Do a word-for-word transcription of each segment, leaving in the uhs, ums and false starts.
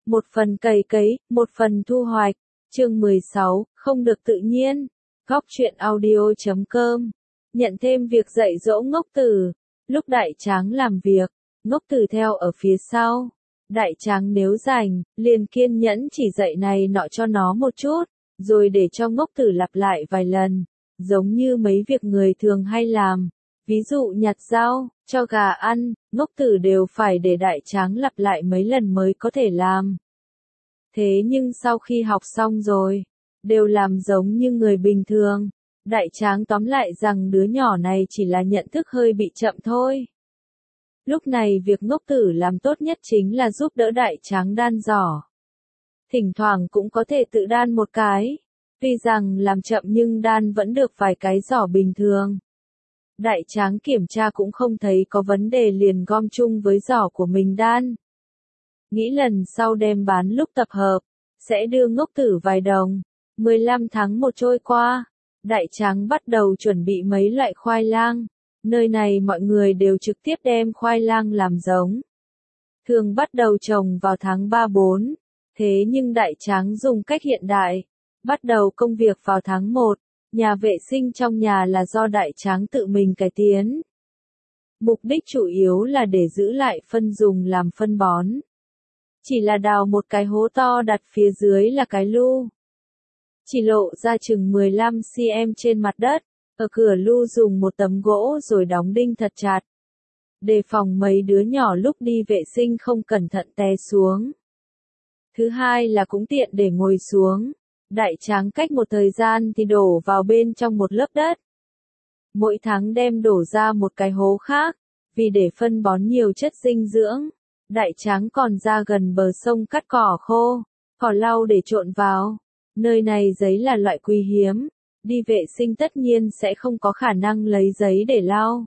một phần cày cấy, một phần thu hoạch. Chương mười sáu, không được tự nhiên. Góc truyện audio chấm com. Nhận thêm việc dạy dỗ ngốc tử. Lúc đại tráng làm việc, ngốc tử theo ở phía sau. Đại tráng nếu rảnh, liền kiên nhẫn chỉ dạy này nọ cho nó một chút, rồi để cho ngốc tử lặp lại vài lần, giống như mấy việc người thường hay làm. Ví dụ nhặt rau, cho gà ăn, ngốc tử đều phải để đại tráng lặp lại mấy lần mới có thể làm. Thế nhưng sau khi học xong rồi, đều làm giống như người bình thường. Đại tráng tóm lại rằng đứa nhỏ này chỉ là nhận thức hơi bị chậm thôi. Lúc này việc ngốc tử làm tốt nhất chính là giúp đỡ đại tráng đan giỏ. Thỉnh thoảng cũng có thể tự đan một cái. Tuy rằng làm chậm nhưng đan vẫn được vài cái giỏ bình thường. Đại tráng kiểm tra cũng không thấy có vấn đề liền gom chung với giỏ của mình đan. Nghĩ lần sau đem bán lúc tập hợp, sẽ đưa ngốc tử vài đồng. mười lăm tháng một trôi qua, đại tráng bắt đầu chuẩn bị mấy loại khoai lang. Nơi này mọi người đều trực tiếp đem khoai lang làm giống. Thường bắt đầu trồng vào tháng ba bốn, thế nhưng đại tráng dùng cách hiện đại, bắt đầu công việc vào tháng một. Nhà vệ sinh trong nhà là do đại tráng tự mình cải tiến. Mục đích chủ yếu là để giữ lại phân dùng làm phân bón. Chỉ là đào một cái hố to đặt phía dưới là cái lu. Chỉ lộ ra chừng mười lăm xăng-ti-mét trên mặt đất, ở cửa lu dùng một tấm gỗ rồi đóng đinh thật chặt. Đề phòng mấy đứa nhỏ lúc đi vệ sinh không cẩn thận té xuống. Thứ hai là cũng tiện để ngồi xuống. Đại tráng cách một thời gian thì đổ vào bên trong một lớp đất. Mỗi tháng đem đổ ra một cái hố khác, vì để phân bón nhiều chất dinh dưỡng. Đại tráng còn ra gần bờ sông cắt cỏ khô, cỏ lau để trộn vào. Nơi này giấy là loại quý hiếm, đi vệ sinh tất nhiên sẽ không có khả năng lấy giấy để lau.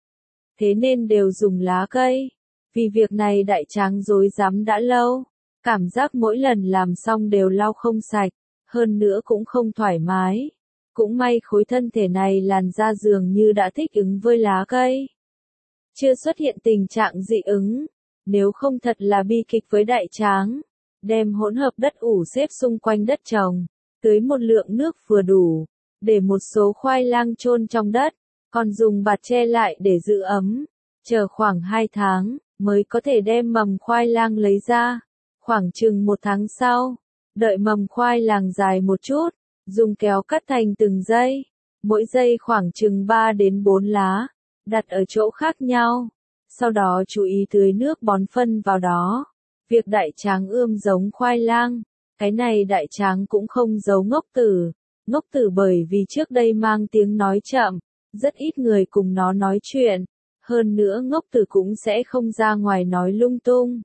Thế nên đều dùng lá cây. Vì việc này đại tráng rối rắm đã lâu, cảm giác mỗi lần làm xong đều lau không sạch. Hơn nữa cũng không thoải mái. Cũng may khối thân thể này làn da dường như đã thích ứng với lá cây. Chưa xuất hiện tình trạng dị ứng. Nếu không thật là bi kịch với đại tráng. Đem hỗn hợp đất ủ xếp xung quanh đất trồng. Tưới một lượng nước vừa đủ. Để một số khoai lang chôn trong đất. Còn dùng bạt che lại để giữ ấm. Chờ khoảng hai tháng mới có thể đem mầm khoai lang lấy ra. Khoảng chừng một tháng sau. Đợi mầm khoai lang dài một chút, dùng kéo cắt thành từng dây, mỗi dây khoảng chừng ba đến bốn lá, đặt ở chỗ khác nhau. Sau đó chú ý tưới nước bón phân vào đó. Việc đại tráng ươm giống khoai lang, cái này đại tráng cũng không giấu ngốc tử. Ngốc tử bởi vì trước đây mang tiếng nói chậm, rất ít người cùng nó nói chuyện. Hơn nữa ngốc tử cũng sẽ không ra ngoài nói lung tung.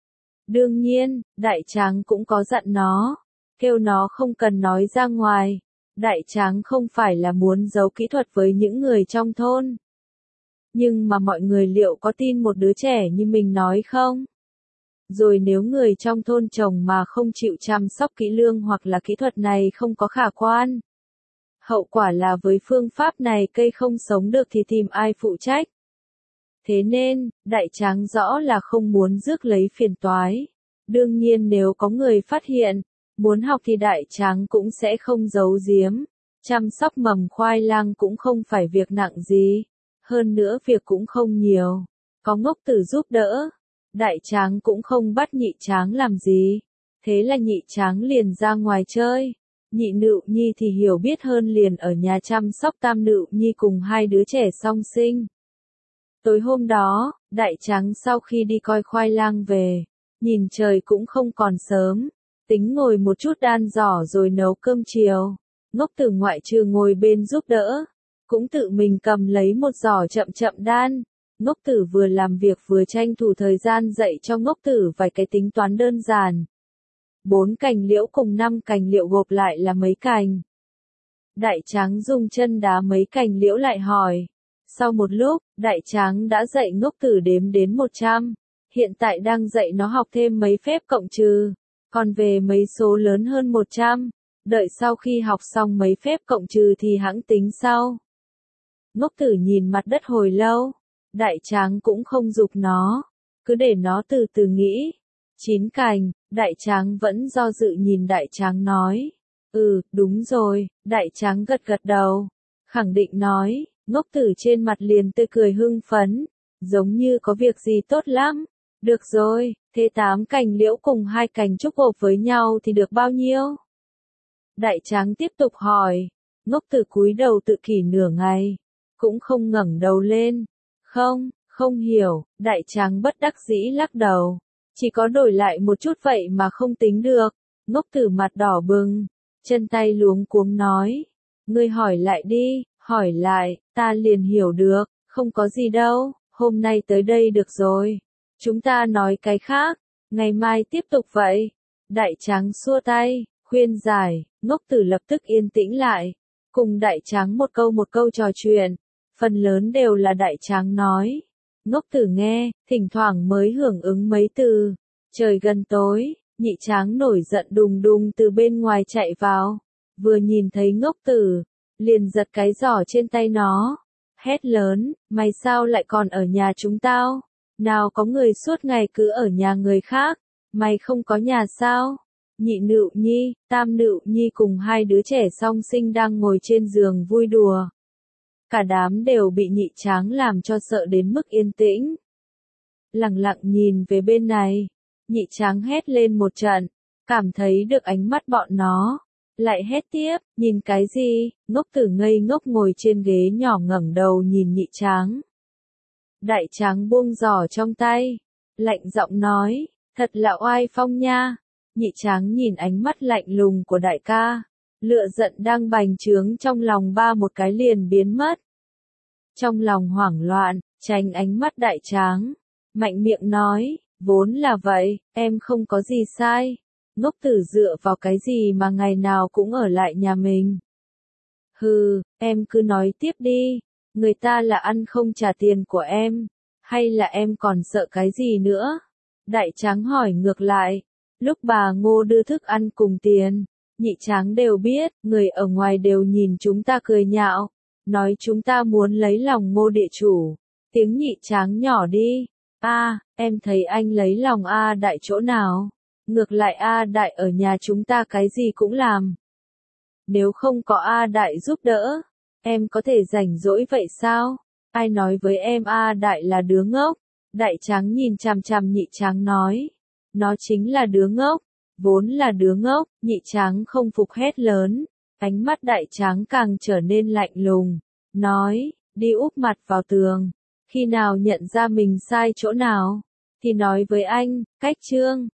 Đương nhiên, đại tráng cũng có dặn nó, kêu nó không cần nói ra ngoài. Đại tráng không phải là muốn giấu kỹ thuật với những người trong thôn. Nhưng mà mọi người liệu có tin một đứa trẻ như mình nói không? Rồi nếu người trong thôn trồng mà không chịu chăm sóc kỹ lưỡng hoặc là kỹ thuật này không có khả quan. Hậu quả là với phương pháp này cây không sống được thì tìm ai phụ trách. Thế nên, đại tráng rõ là không muốn rước lấy phiền toái. Đương nhiên nếu có người phát hiện, muốn học thì đại tráng cũng sẽ không giấu giếm. Chăm sóc mầm khoai lang cũng không phải việc nặng gì. Hơn nữa việc cũng không nhiều. Có ngốc tử giúp đỡ. Đại tráng cũng không bắt nhị tráng làm gì. Thế là nhị tráng liền ra ngoài chơi. Nhị nựu nhi thì hiểu biết hơn liền ở nhà chăm sóc tam nựu nhi cùng hai đứa trẻ song sinh. Tối hôm đó, đại tráng sau khi đi coi khoai lang về, nhìn trời cũng không còn sớm, tính ngồi một chút đan giỏ rồi nấu cơm chiều. Ngốc tử ngoại trừ ngồi bên giúp đỡ, cũng tự mình cầm lấy một giỏ chậm chậm đan. Ngốc tử vừa làm việc vừa tranh thủ thời gian dạy cho ngốc tử vài cái tính toán đơn giản. Bốn cành liễu cùng năm cành liễu gộp lại là mấy cành. Đại tráng dùng chân đá mấy cành liễu lại hỏi. Sau một lúc, đại tráng đã dạy ngốc tử đếm đến một trăm. Hiện tại đang dạy nó học thêm mấy phép cộng trừ. Còn về mấy số lớn hơn một trăm. Đợi sau khi học xong mấy phép cộng trừ thì hẵng tính sau. Ngốc tử nhìn mặt đất hồi lâu. Đại tráng cũng không giục nó. Cứ để nó từ từ nghĩ. Chín cành, đại tráng vẫn do dự nhìn đại tráng nói. Ừ, đúng rồi, đại tráng gật gật đầu. Khẳng định nói, ngốc tử trên mặt liền tươi cười hưng phấn, giống như có việc gì tốt lắm. Được rồi, thế tám cành liễu cùng hai cành trúc gộp với nhau thì được bao nhiêu? Đại tráng tiếp tục hỏi, ngốc tử cúi đầu tự kỷ nửa ngày, cũng không ngẩng đầu lên. Không, không hiểu, đại tráng bất đắc dĩ lắc đầu. Chỉ có đổi lại một chút vậy mà không tính được. Ngốc tử mặt đỏ bừng, chân tay luống cuống nói. Ngươi hỏi lại đi, hỏi lại, ta liền hiểu được, không có gì đâu, hôm nay tới đây được rồi. Chúng ta nói cái khác, ngày mai tiếp tục vậy. Đại tráng xua tay, khuyên giải, ngốc tử lập tức yên tĩnh lại. Cùng đại tráng một câu một câu trò chuyện, phần lớn đều là đại tráng nói. Ngốc tử nghe, thỉnh thoảng mới hưởng ứng mấy từ. Trời gần tối, nhị tráng nổi giận đùng đùng từ bên ngoài chạy vào. Vừa nhìn thấy ngốc tử, liền giật cái giỏ trên tay nó. Hét lớn, mày sao lại còn ở nhà chúng tao? Nào có người suốt ngày cứ ở nhà người khác, mày không có nhà sao? Nhị Nựu Nhi, Tam Nựu Nhi cùng hai đứa trẻ song sinh đang ngồi trên giường vui đùa. Cả đám đều bị nhị tráng làm cho sợ đến mức yên tĩnh. Lặng lặng nhìn về bên này, nhị tráng hét lên một trận, cảm thấy được ánh mắt bọn nó. Lại hét tiếp, nhìn cái gì? Ngốc tử ngây ngốc ngồi trên ghế nhỏ ngẩng đầu nhìn nhị tráng. Đại tráng buông giỏ trong tay, lạnh giọng nói, thật là oai phong nha. Nhị tráng nhìn ánh mắt lạnh lùng của đại ca, lửa giận đang bành trướng trong lòng ba một cái liền biến mất. Trong lòng hoảng loạn, tránh ánh mắt đại tráng, mạnh miệng nói, vốn là vậy, em không có gì sai. Ngốc tử dựa vào cái gì mà ngày nào cũng ở lại nhà mình. Hừ, em cứ nói tiếp đi, người ta là ăn không trả tiền của em, hay là em còn sợ cái gì nữa? Đại tráng hỏi ngược lại, lúc bà Ngô đưa thức ăn cùng tiền, nhị tráng đều biết, người ở ngoài đều nhìn chúng ta cười nhạo, nói chúng ta muốn lấy lòng Ngô địa chủ. Tiếng nhị tráng nhỏ đi, a, em thấy anh lấy lòng A Đại chỗ nào? Ngược lại A Đại ở nhà chúng ta cái gì cũng làm. Nếu không có A Đại giúp đỡ, em có thể rảnh rỗi vậy sao? Ai nói với em A Đại là đứa ngốc? Đại tráng nhìn chằm chằm nhị tráng nói. Nó chính là đứa ngốc, vốn là đứa ngốc. Nhị tráng không phục hét lớn. Ánh mắt đại tráng càng trở nên lạnh lùng. Nói, đi úp mặt vào tường. Khi nào nhận ra mình sai chỗ nào, thì nói với anh, cách chương.